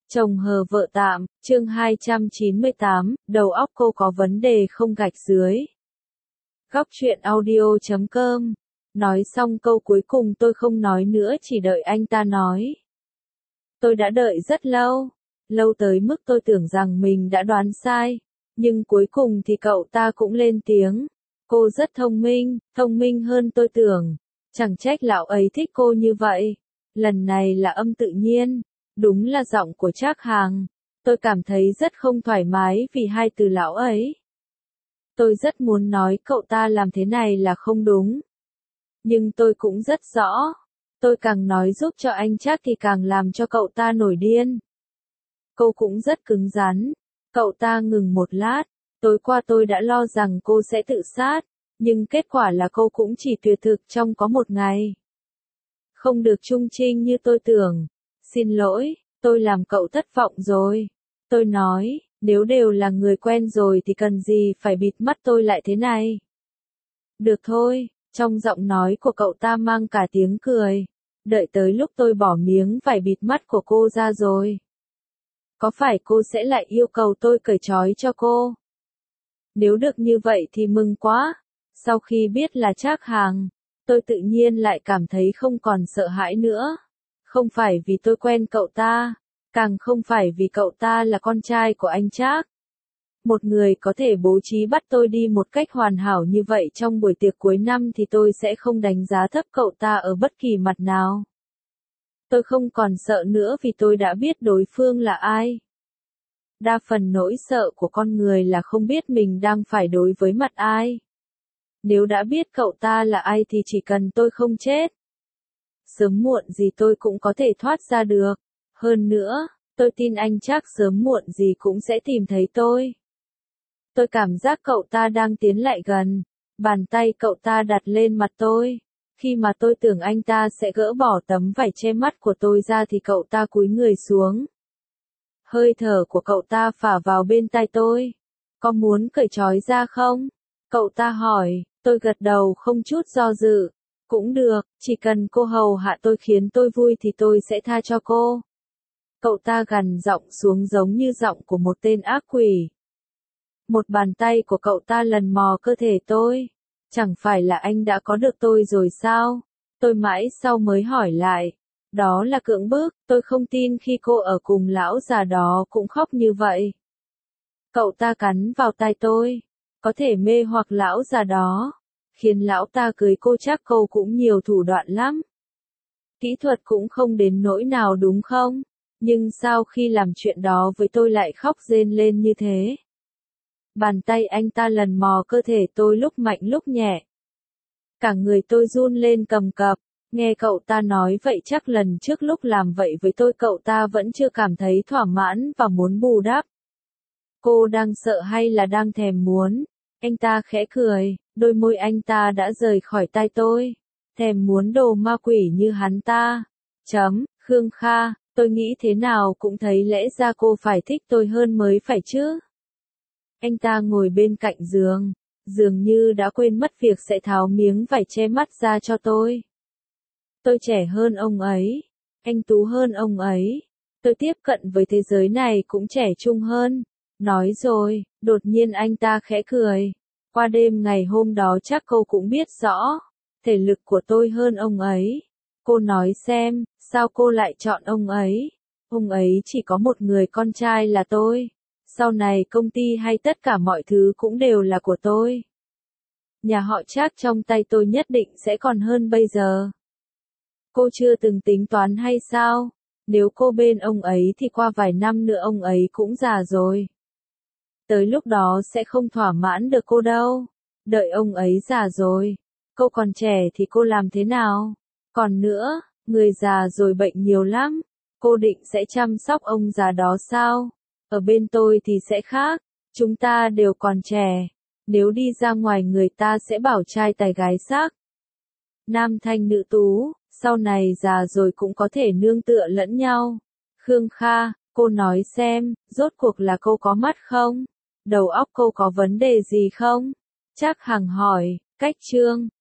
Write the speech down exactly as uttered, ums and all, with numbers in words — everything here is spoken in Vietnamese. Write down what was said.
Chồng hờ vợ tạm, chương hai trăm chín mươi tám, đầu óc cô có vấn đề không gạch dưới. Góc truyện audio chấm com. Nói xong câu cuối cùng tôi không nói nữa, chỉ đợi anh ta nói. Tôi đã đợi rất lâu, lâu tới mức tôi tưởng rằng mình đã đoán sai, nhưng cuối cùng thì cậu ta cũng lên tiếng. Cô rất thông minh, thông minh hơn tôi tưởng, chẳng trách lão ấy thích cô như vậy. Lần này là âm tự nhiên. Đúng là giọng của Trác Hàng. Tôi cảm thấy rất không thoải mái vì hai từ lão ấy. Tôi rất muốn nói cậu ta làm thế này là không đúng. Nhưng tôi cũng rất rõ. Tôi càng nói giúp cho anh Trác thì càng làm cho cậu ta nổi điên. Cô cũng rất cứng rắn. Cậu ta ngừng một lát. Tối qua tôi đã lo rằng cô sẽ tự sát. Nhưng kết quả là cô cũng chỉ tuyệt thực trong có một ngày. Không được trung trinh như tôi tưởng. Xin lỗi, tôi làm cậu thất vọng rồi. Tôi nói, nếu đều là người quen rồi thì cần gì phải bịt mắt tôi lại thế này. Được thôi, trong giọng nói của cậu ta mang cả tiếng cười. Đợi tới lúc tôi bỏ miếng vải bịt mắt của cô ra rồi. Có phải cô sẽ lại yêu cầu tôi cởi trói cho cô? Nếu được như vậy thì mừng quá. Sau khi biết là Trác Hàng, tôi tự nhiên lại cảm thấy không còn sợ hãi nữa. Không phải vì tôi quen cậu ta, càng không phải vì cậu ta là con trai của anh Trác. Một người có thể bố trí bắt tôi đi một cách hoàn hảo như vậy trong buổi tiệc cuối năm thì tôi sẽ không đánh giá thấp cậu ta ở bất kỳ mặt nào. Tôi không còn sợ nữa vì tôi đã biết đối phương là ai. Đa phần nỗi sợ của con người là không biết mình đang phải đối với mặt ai. Nếu đã biết cậu ta là ai thì chỉ cần tôi không chết, sớm muộn gì tôi cũng có thể thoát ra được. Hơn nữa, tôi tin anh Trác sớm muộn gì cũng sẽ tìm thấy tôi. Tôi cảm giác cậu ta đang tiến lại gần. Bàn tay cậu ta đặt lên mặt tôi. Khi mà tôi tưởng anh ta sẽ gỡ bỏ tấm vải che mắt của tôi ra thì cậu ta cúi người xuống. Hơi thở của cậu ta phả vào bên tai tôi. Có muốn cởi trói ra không? Cậu ta hỏi. Tôi gật đầu không chút do dự. Cũng được, chỉ cần cô hầu hạ tôi khiến tôi vui thì tôi sẽ tha cho cô. Cậu ta gằn giọng xuống giống như giọng của một tên ác quỷ. Một bàn tay của cậu ta lần mò cơ thể tôi. Chẳng phải là anh đã có được tôi rồi sao? Tôi mãi sau mới hỏi lại. Đó là cưỡng bức, tôi không tin khi cô ở cùng lão già đó cũng khóc như vậy. Cậu ta cắn vào tai tôi. Có thể mê hoặc lão già đó. Khiến lão ta cưới cô chắc cô cũng nhiều thủ đoạn lắm. Kỹ thuật cũng không đến nỗi nào đúng không? Nhưng sao khi làm chuyện đó với tôi lại khóc rên lên như thế? Bàn tay anh ta lần mò cơ thể tôi lúc mạnh lúc nhẹ. Cả người tôi run lên cầm cập. Nghe cậu ta nói vậy chắc lần trước lúc làm vậy với tôi cậu ta vẫn chưa cảm thấy thỏa mãn và muốn bù đắp. Cô đang sợ hay là đang thèm muốn? Anh ta khẽ cười, đôi môi anh ta đã rời khỏi tai tôi. Thèm muốn đồ ma quỷ như hắn ta. Chấm, Khương Kha, tôi nghĩ thế nào cũng thấy lẽ ra cô phải thích tôi hơn mới phải chứ. Anh ta ngồi bên cạnh giường, dường như đã quên mất việc sẽ tháo miếng vải che mắt ra cho tôi. Tôi trẻ hơn ông ấy, anh tú hơn ông ấy. Tôi tiếp cận với thế giới này cũng trẻ trung hơn. Nói rồi, đột nhiên anh ta khẽ cười. Qua đêm ngày hôm đó chắc cô cũng biết rõ. Thể lực của tôi hơn ông ấy. Cô nói xem, sao cô lại chọn ông ấy? Ông ấy chỉ có một người con trai là tôi. Sau này công ty hay tất cả mọi thứ cũng đều là của tôi. Nhà họ Trác trong tay tôi nhất định sẽ còn hơn bây giờ. Cô chưa từng tính toán hay sao? Nếu cô bên ông ấy thì qua vài năm nữa ông ấy cũng già rồi. Tới lúc đó sẽ không thỏa mãn được cô đâu. Đợi ông ấy già rồi. Cô còn trẻ thì cô làm thế nào? Còn nữa, người già rồi bệnh nhiều lắm. Cô định sẽ chăm sóc ông già đó sao? Ở bên tôi thì sẽ khác. Chúng ta đều còn trẻ. Nếu đi ra ngoài người ta sẽ bảo trai tài gái sắc. Nam thanh nữ tú, sau này già rồi cũng có thể nương tựa lẫn nhau. Khương Kha, cô nói xem, rốt cuộc là cô có mắt không? Đầu óc cô có vấn đề gì không? Trác Hằng hỏi, cách chương.